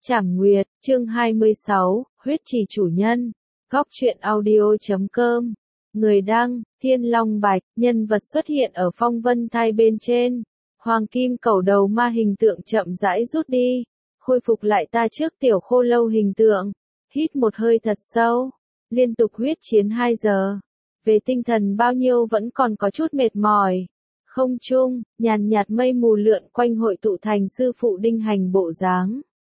Trảm Nguyệt, chương 26, huyết trì chủ nhân. Góc truyện audio.com. Người đăng, Thiên Long Bạch, nhân vật xuất hiện ở phong vân thai bên trên. Hoàng kim cẩu đầu ma hình tượng chậm rãi rút đi, khôi phục lại ta trước tiểu khô lâu hình tượng. Hít một hơi thật sâu, liên tục huyết chiến 2 giờ. Về tinh thần bao nhiêu vẫn còn có chút mệt mỏi. Không trung, nhàn nhạt mây mù lượn quanh hội tụ thành sư phụ đinh hành bộ dáng.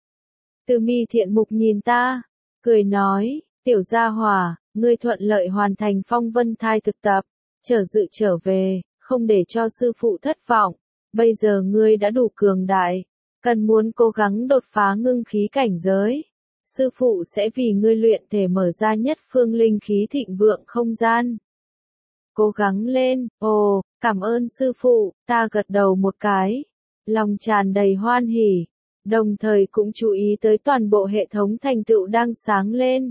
Từ Mi thiện mục nhìn ta, cười nói, tiểu gia hỏa, ngươi thuận lợi hoàn thành phong vân thai thực tập, trở về, không để cho sư phụ thất vọng, bây giờ ngươi đã đủ cường đại, cần muốn cố gắng đột phá ngưng khí cảnh giới. Sư phụ sẽ vì ngươi luyện thể mở ra nhất phương linh khí thịnh vượng không gian. Cố gắng lên, ồ, cảm ơn sư phụ, ta gật đầu một cái, lòng tràn đầy hoan hỉ. Đồng thời cũng chú ý tới toàn bộ hệ thống thành tựu đang sáng lên.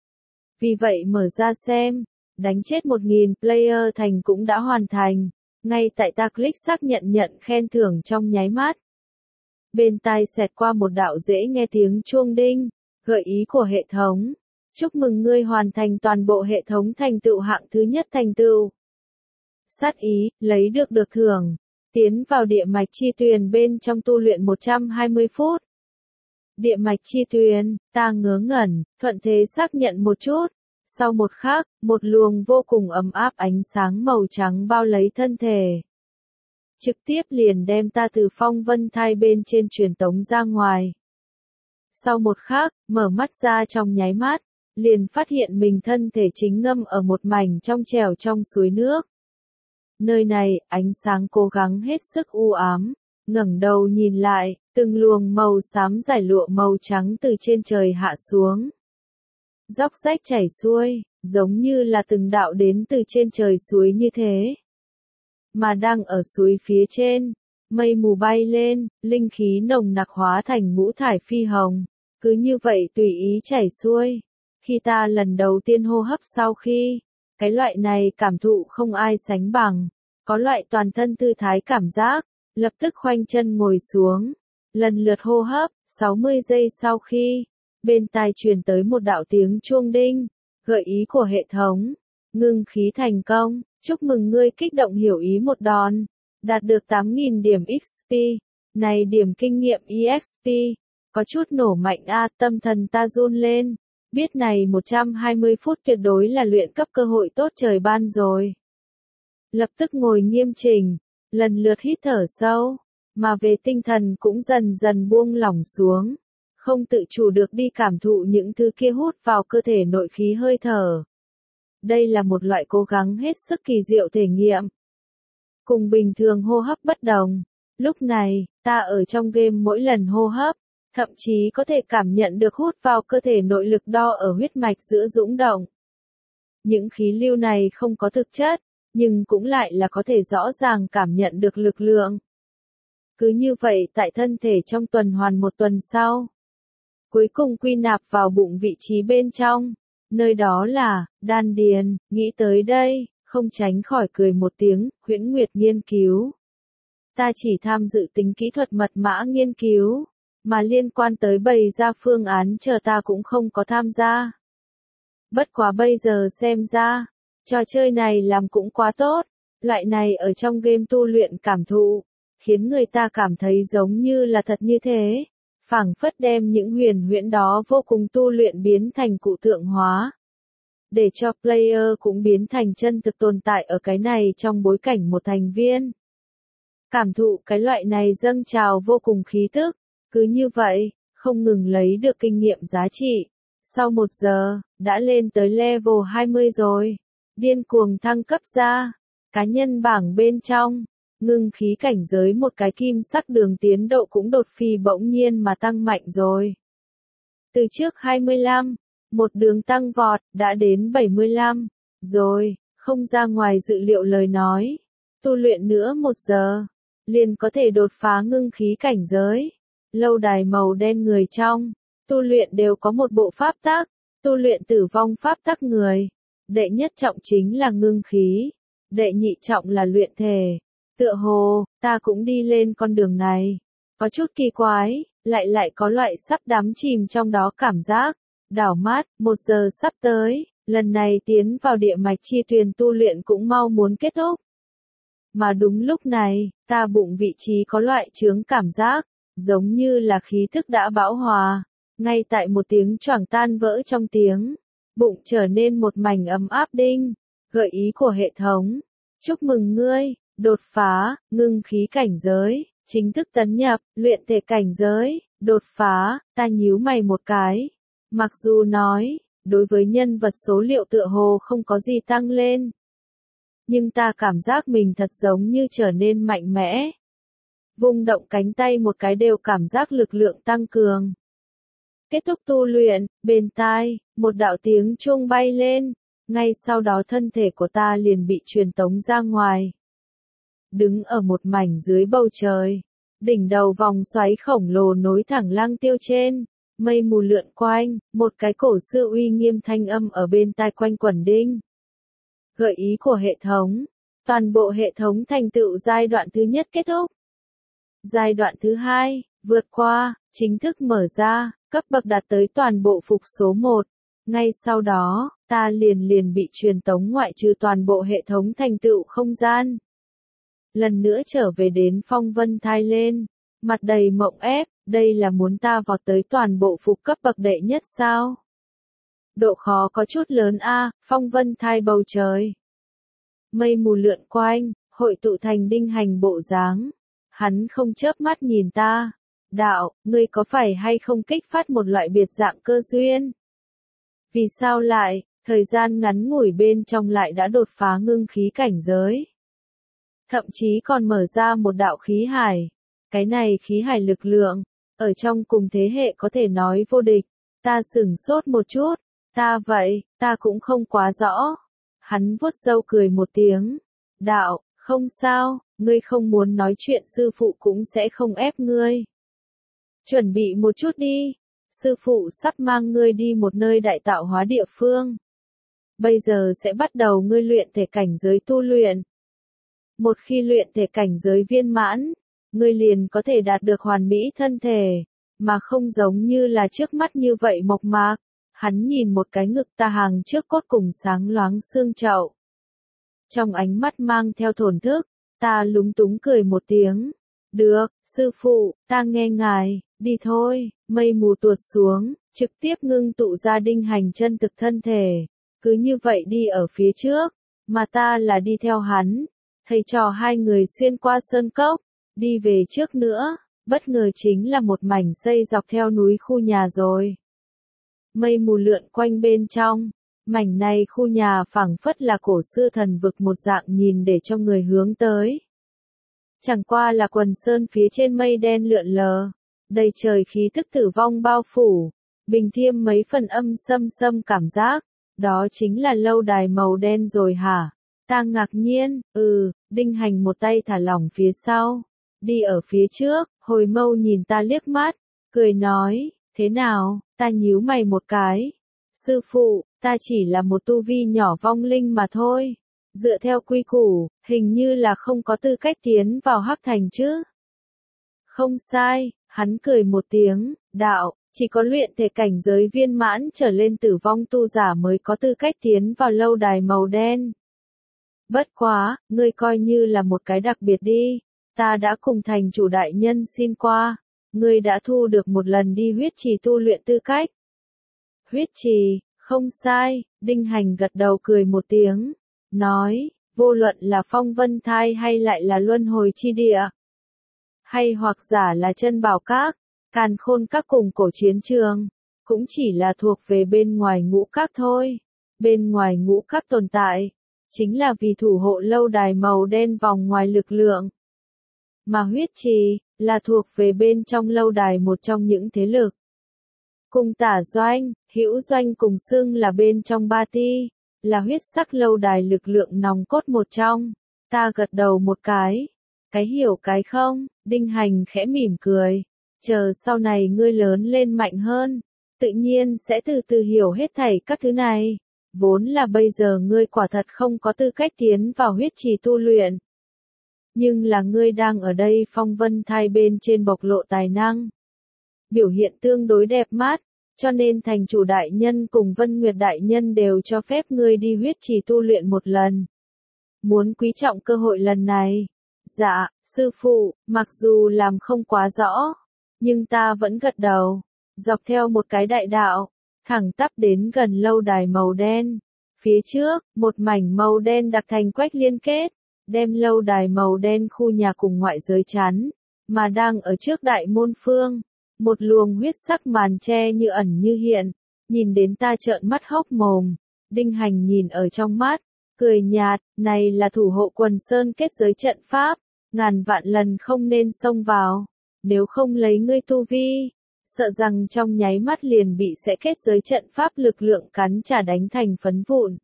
Vì vậy mở ra xem, đánh chết 1000 player thành cũng đã hoàn thành, ngay tại ta click xác nhận khen thưởng trong nháy mắt. Bên tai xẹt qua một đạo dễ nghe tiếng chuông đinh, gợi ý của hệ thống. Chúc mừng ngươi hoàn thành toàn bộ hệ thống thành tựu hạng thứ nhất thành tựu. Sát ý, lấy được thưởng. Tiến vào địa mạch chi tuyền bên trong tu luyện 120 phút. Địa mạch chi tuyền, ta ngớ ngẩn, thuận thế xác nhận một chút. Sau một khắc, một luồng vô cùng ấm áp ánh sáng màu trắng bao lấy thân thể. Trực tiếp liền đem ta từ phong vân thai bên trên truyền tống ra ngoài. Sau một khắc, mở mắt ra trong nháy mắt, liền phát hiện mình thân thể chính ngâm ở một mảnh trong trẻo trong suối nước. Nơi này, ánh sáng cố gắng hết sức u ám, ngẩng đầu nhìn lại, từng luồng màu xám giải lụa màu trắng từ trên trời hạ xuống. Róc rách chảy xuôi, giống như là từng đạo đến từ trên trời suối như thế. Mà đang ở suối phía trên, mây mù bay lên, linh khí nồng nặc hóa thành ngũ thải phi hồng, cứ như vậy tùy ý chảy xuôi. Khi ta lần đầu tiên hô hấp sau khi, cái loại này cảm thụ không ai sánh bằng, có loại toàn thân tư thái cảm giác, lập tức khoanh chân ngồi xuống, lần lượt hô hấp, 60 giây sau khi, bên tai truyền tới một đạo tiếng chuông đinh, gợi ý của hệ thống, ngưng khí thành công, chúc mừng ngươi kích động hiểu ý một đòn, đạt được 8.000 điểm XP, này điểm kinh nghiệm EXP, có chút nổ mạnh tâm thần ta run lên. Biết này 120 phút tuyệt đối là luyện cấp cơ hội tốt trời ban rồi. Lập tức ngồi nghiêm chỉnh, lần lượt hít thở sâu, mà về tinh thần cũng dần dần buông lỏng xuống, không tự chủ được đi cảm thụ những thứ kia hút vào cơ thể nội khí hơi thở. Đây là một loại cố gắng hết sức kỳ diệu thể nghiệm. Cùng bình thường hô hấp bất đồng, lúc này, ta ở trong game mỗi lần hô hấp, thậm chí có thể cảm nhận được hút vào cơ thể nội lực đo ở huyết mạch giữa dũng động. Những khí lưu này không có thực chất, nhưng cũng lại là có thể rõ ràng cảm nhận được lực lượng. Cứ như vậy tại thân thể trong tuần hoàn một tuần sau. Cuối cùng quy nạp vào bụng vị trí bên trong, nơi đó là, đan điền, nghĩ tới đây, không tránh khỏi cười một tiếng, Huyễn Nguyệt nghiên cứu. Ta chỉ tham dự tính kỹ thuật mật mã nghiên cứu. Mà liên quan tới bày ra phương án ta cũng không có tham gia. Bất quá bây giờ xem ra, trò chơi này làm cũng quá tốt, loại này ở trong game tu luyện cảm thụ, khiến người ta cảm thấy giống như là thật như thế, phảng phất đem những huyền huyễn đó vô cùng tu luyện biến thành cụ tượng hóa. Để cho player cũng biến thành chân thực tồn tại ở cái này trong bối cảnh một thành viên. Cảm thụ cái loại này dâng trào vô cùng khí tức. Cứ như vậy, không ngừng lấy được kinh nghiệm giá trị. Sau 1 giờ, đã lên tới level 20 rồi. Điên cuồng thăng cấp ra. Cá nhân bảng bên trong, ngưng khí cảnh giới một cái kim sắc đường tiến độ cũng đột phi bỗng nhiên mà tăng mạnh rồi. Từ trước 25, một đường tăng vọt, đã đến 75. Rồi, không ra ngoài dự liệu lời nói. Tu luyện nữa 1 giờ, liền có thể đột phá ngưng khí cảnh giới. Lâu đài màu đen người trong, tu luyện đều có một bộ pháp tắc, tu luyện tử vong pháp tắc người. Đệ nhất trọng chính là ngưng khí, đệ nhị trọng là luyện thể. Tựa hồ, ta cũng đi lên con đường này. Có chút kỳ quái, lại có loại sắp đắm chìm trong đó cảm giác. Đảo mắt, 1 giờ sắp tới, lần này tiến vào địa mạch chi tuyền tu luyện cũng mau muốn kết thúc. Mà đúng lúc này, ta bụng vị trí có loại chướng cảm giác, giống như là khí thức đã bão hòa. Ngay tại một tiếng choảng tan vỡ trong tiếng, bụng trở nên một mảnh ấm áp đinh. Gợi ý của hệ thống. Chúc mừng ngươi, đột phá, ngưng khí cảnh giới, chính thức tấn nhập, luyện thể cảnh giới, đột phá, ta nhíu mày một cái. Mặc dù nói, đối với nhân vật số liệu tựa hồ không có gì tăng lên. Nhưng ta cảm giác mình thật giống như trở nên mạnh mẽ. Vung động cánh tay một cái đều cảm giác lực lượng tăng cường. Kết thúc tu luyện, bên tai, một đạo tiếng chuông bay lên. Ngay sau đó thân thể của ta liền bị truyền tống ra ngoài. Đứng ở một mảnh dưới bầu trời. Đỉnh đầu vòng xoáy khổng lồ nối thẳng lăng tiêu trên. Mây mù lượn quanh, một cái cổ xưa uy nghiêm thanh âm ở bên tai quanh quẩn đinh. Gợi ý của hệ thống. Toàn bộ hệ thống thành tựu giai đoạn thứ nhất kết thúc. Giai đoạn thứ hai, vượt qua, chính thức mở ra, cấp bậc đạt tới toàn bộ phục số 1. Ngay sau đó, ta liền bị truyền tống ngoại trừ toàn bộ hệ thống thành tựu không gian. Lần nữa trở về đến phong vân thai lên, mặt đầy mộng ép, đây là muốn ta vọt tới toàn bộ phục cấp bậc đệ nhất sao? Độ khó có chút lớn a, phong vân thai bầu trời. Mây mù lượn quanh, hội tụ thành đinh hành bộ dáng. Hắn không chớp mắt nhìn ta. Đạo, ngươi có phải hay không kích phát một loại biệt dạng cơ duyên? Vì sao lại, thời gian ngắn ngủi bên trong lại đã đột phá ngưng khí cảnh giới? Thậm chí còn mở ra một đạo khí hải. Cái này khí hải lực lượng, ở trong cùng thế hệ có thể nói vô địch. Ta sửng sốt một chút. Ta cũng không quá rõ. Hắn vuốt râu cười một tiếng. Đạo, không sao, ngươi không muốn nói chuyện sư phụ cũng sẽ không ép ngươi. Chuẩn bị một chút đi. Sư phụ sắp mang ngươi đi một nơi đại tạo hóa địa phương. Bây giờ sẽ bắt đầu ngươi luyện thể cảnh giới tu luyện. Một khi luyện thể cảnh giới viên mãn, ngươi liền có thể đạt được hoàn mỹ thân thể, mà không giống như là trước mắt như vậy mộc mạc. Hắn nhìn một cái ngực ta hàng trước cốt cùng sáng loáng xương chậu. Trong ánh mắt mang theo thổn thức, ta lúng túng cười một tiếng. Được, sư phụ, ta nghe ngài, đi thôi. Mây mù tuột xuống, trực tiếp ngưng tụ ra đinh hành chân thực thân thể. Cứ như vậy đi ở phía trước, mà ta là đi theo hắn. Thầy trò hai người xuyên qua sơn cốc, đi về trước nữa, bất ngờ chính là một mảnh xây dọc theo núi khu nhà rồi. Mây mù lượn quanh bên trong, mảnh này khu nhà phảng phất là cổ xưa thần vực một dạng nhìn để cho người hướng tới. Chẳng qua là quần sơn phía trên mây đen lượn lờ, đầy trời khí tức tử vong bao phủ, bình thiêm mấy phần âm xâm cảm giác, đó chính là lâu đài màu đen rồi hả? Ta ngạc nhiên, đinh hành một tay thả lỏng phía sau, đi ở phía trước, hồi mâu nhìn ta liếc mắt, cười nói, thế nào, ta nhíu mày một cái. Sư phụ, ta chỉ là một tu vi nhỏ vong linh mà thôi. Dựa theo quy củ, hình như là không có tư cách tiến vào hắc thành chứ. Không sai, hắn cười một tiếng, đạo, chỉ có luyện thể cảnh giới viên mãn trở lên tử vong tu giả mới có tư cách tiến vào lâu đài màu đen. Bất quá, ngươi coi như là một cái đặc biệt đi, ta đã cùng thành chủ đại nhân xin qua, ngươi đã thu được một lần đi huyết trì tu luyện tư cách. Huyết trì, không sai, đinh hành gật đầu cười một tiếng, nói, vô luận là phong vân thai hay lại là luân hồi chi địa, hay hoặc giả là chân bảo các, càn khôn các cùng cổ chiến trường, cũng chỉ là thuộc về bên ngoài ngũ các thôi. Bên ngoài ngũ các tồn tại, chính là vì thủ hộ lâu đài màu đen vòng ngoài lực lượng. Mà huyết trì, là thuộc về bên trong lâu đài một trong những thế lực. Cùng tả doanh, hữu doanh cùng xưng là bên trong ba ti, là huyết sắc lâu đài lực lượng nòng cốt một trong. Ta gật đầu một cái hiểu cái không, đinh hành khẽ mỉm cười. Chờ sau này ngươi lớn lên mạnh hơn, tự nhiên sẽ từ từ hiểu hết thảy các thứ này. Vốn là bây giờ ngươi quả thật không có tư cách tiến vào huyết trì tu luyện. Nhưng là ngươi đang ở đây phong vân thai bên trên bộc lộ tài năng. biểu hiện tương đối đẹp mắt, cho nên thành chủ đại nhân cùng Vân Nguyệt đại nhân đều cho phép ngươi đi huyết trì tu luyện một lần. Muốn quý trọng cơ hội lần này. Dạ, sư phụ, mặc dù làm không quá rõ, nhưng ta vẫn gật đầu. Dọc theo một cái đại đạo, thẳng tắp đến gần lâu đài màu đen. Phía trước, một mảnh màu đen đặc thành quách liên kết, đem lâu đài màu đen khu nhà cùng ngoại giới chắn, mà đang ở trước đại môn phương. Một luồng huyết sắc màn che như ẩn như hiện, nhìn đến ta trợn mắt hốc mồm. Đinh Hành nhìn ở trong mắt, cười nhạt, này là thủ hộ quần sơn kết giới trận pháp, ngàn vạn lần không nên xông vào, nếu không lấy ngươi tu vi, sợ rằng trong nháy mắt liền bị sẽ kết giới trận pháp lực lượng cắn trả đánh thành phấn vụn.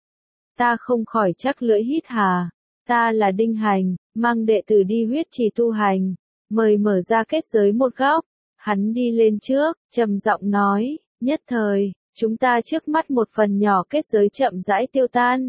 Ta không khỏi chắc lưỡi hít hà, ta là Đinh Hành, mang đệ tử đi huyết trì tu hành, mời mở ra kết giới một góc, hắn đi lên trước, trầm giọng nói, nhất thời, chúng ta trước mắt một phần nhỏ kết giới chậm rãi tiêu tan.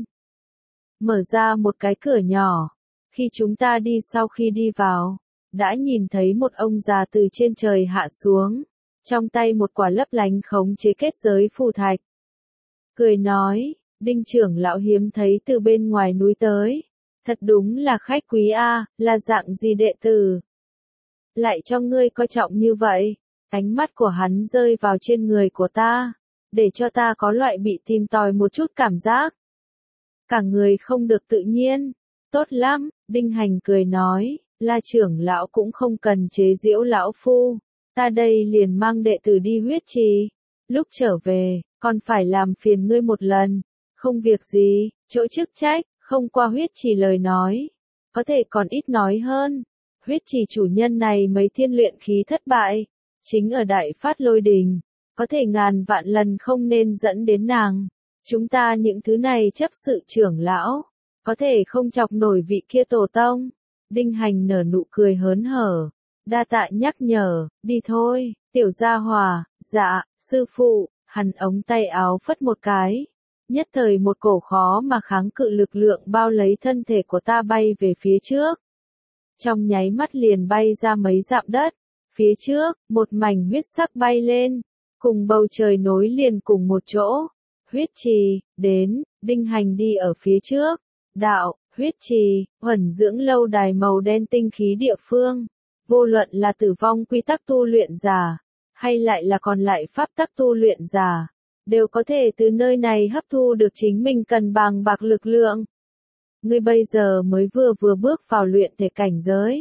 Mở ra một cái cửa nhỏ, khi chúng ta đi sau khi đi vào, đã nhìn thấy một ông già từ trên trời hạ xuống, trong tay một quả lấp lánh khống chế kết giới phù thạch. Cười nói, Đinh trưởng lão hiếm thấy từ bên ngoài núi tới, thật đúng là khách quý a, là dạng gì đệ tử? Lại cho ngươi coi trọng như vậy, ánh mắt của hắn rơi vào trên người của ta, để cho ta có loại bị tìm tòi một chút cảm giác. Cả người không được tự nhiên, tốt lắm, Đinh Hành cười nói, La trưởng lão cũng không cần chế giễu lão phu, ta đây liền mang đệ tử đi huyết trì, lúc trở về, còn phải làm phiền ngươi một lần, không việc gì, chỗ chức trách, không qua huyết trì lời nói, có thể còn ít nói hơn. Huyết trì chủ nhân này mấy thiên luyện khí thất bại, chính ở đại phát lôi đình, có thể ngàn vạn lần không nên dẫn đến nàng. Chúng ta những thứ này chấp sự trưởng lão, có thể không chọc nổi vị kia tổ tông. Đinh Hành nở nụ cười hớn hở, đa tạ nhắc nhở, đi thôi, tiểu gia hòa, dạ, sư phụ, hắn ống tay áo phất một cái. Nhất thời một cổ khó mà kháng cự lực lượng bao lấy thân thể của ta bay về phía trước. Trong nháy mắt liền bay ra mấy dặm đất, phía trước, một mảnh huyết sắc bay lên, cùng bầu trời nối liền cùng một chỗ. Huyết trì, đến, Đinh Hành đi ở phía trước, đạo, huyết trì, huẩn dưỡng lâu đài màu đen tinh khí địa phương, vô luận là tử vong quy tắc tu luyện giả, hay lại là còn lại pháp tắc tu luyện giả, đều có thể từ nơi này hấp thu được chính mình cần bằng bạc lực lượng. Ngươi bây giờ mới vừa bước vào luyện thể cảnh giới.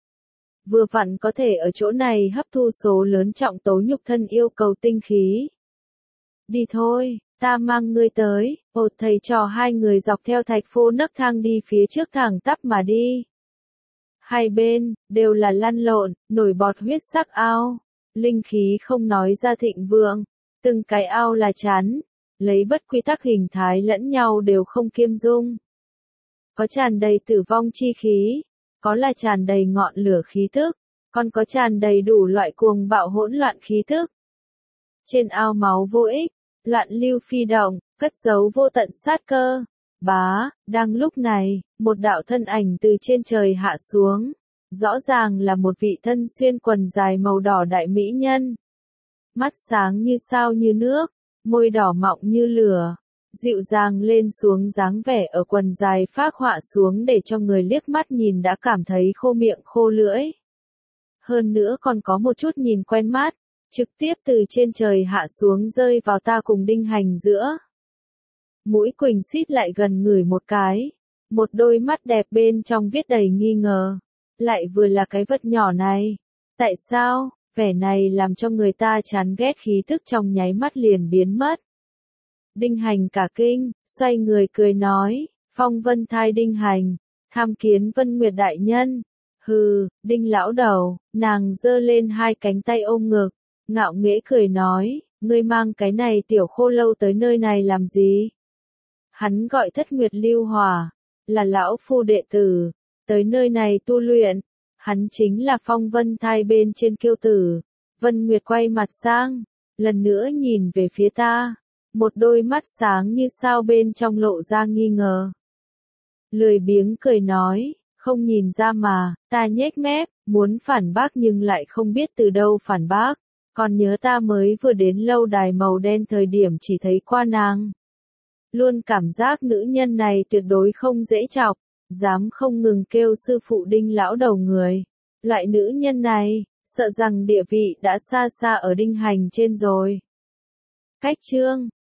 Vừa vặn có thể ở chỗ này hấp thu số lớn trọng tố nhục thân yêu cầu tinh khí. Đi thôi, ta mang ngươi tới, thầy trò hai người dọc theo thạch phô nấc thang đi phía trước thẳng tắp mà đi. Hai bên, đều là lăn lộn, nổi bọt huyết sắc ao, linh khí không nói ra thịnh vượng, từng cái ao là chán, lấy bất quy tắc hình thái lẫn nhau đều không kiêm dung. Có tràn đầy tử vong chi khí, có là tràn đầy ngọn lửa khí tức, còn có tràn đầy đủ loại cuồng bạo hỗn loạn khí tức. Trên ao máu vô ích, loạn lưu phi động, cất giấu vô tận sát cơ. Bá, đang lúc này, một đạo thân ảnh từ trên trời hạ xuống, rõ ràng là một vị thân xuyên quần dài màu đỏ đại mỹ nhân. Mắt sáng như sao như nước, môi đỏ mọng như lửa, dịu dàng lên xuống dáng vẻ ở quần dài phác họa xuống để cho người liếc mắt nhìn đã cảm thấy khô miệng khô lưỡi. Hơn nữa còn có một chút nhìn quen mắt, trực tiếp từ trên trời hạ xuống rơi vào ta cùng Đinh Hành giữa. Mũi Quỳnh xít lại gần người một cái, một đôi mắt đẹp bên trong viết đầy nghi ngờ, lại vừa là cái vật nhỏ này. Tại sao, vẻ này làm cho người ta chán ghét khí tức trong nháy mắt liền biến mất. Đinh Hành cả kinh, xoay người cười nói, Phong Vân Thai Đinh Hành, tham kiến Vân Nguyệt đại nhân. Hừ, Đinh lão đầu, nàng giơ lên hai cánh tay ôm ngực, ngạo nghễ cười nói, ngươi mang cái này tiểu khô lâu tới nơi này làm gì? Hắn gọi Thất Nguyệt Lưu Hòa, là lão phu đệ tử, tới nơi này tu luyện, hắn chính là Phong Vân Thai bên trên kiêu tử. Vân Nguyệt quay mặt sang, lần nữa nhìn về phía ta, một đôi mắt sáng như sao bên trong lộ ra nghi ngờ. Lười biếng cười nói, không nhìn ra mà, ta nhếch mép, muốn phản bác nhưng lại không biết từ đâu phản bác, Còn nhớ ta mới vừa đến lâu đài màu đen thời điểm chỉ thấy qua nàng. Luôn cảm giác nữ nhân này tuyệt đối không dễ chọc, dám không ngừng kêu sư phụ Đinh lão đầu người. Loại nữ nhân này, sợ rằng địa vị đã xa xa ở Đinh Hành trên rồi. Cách chương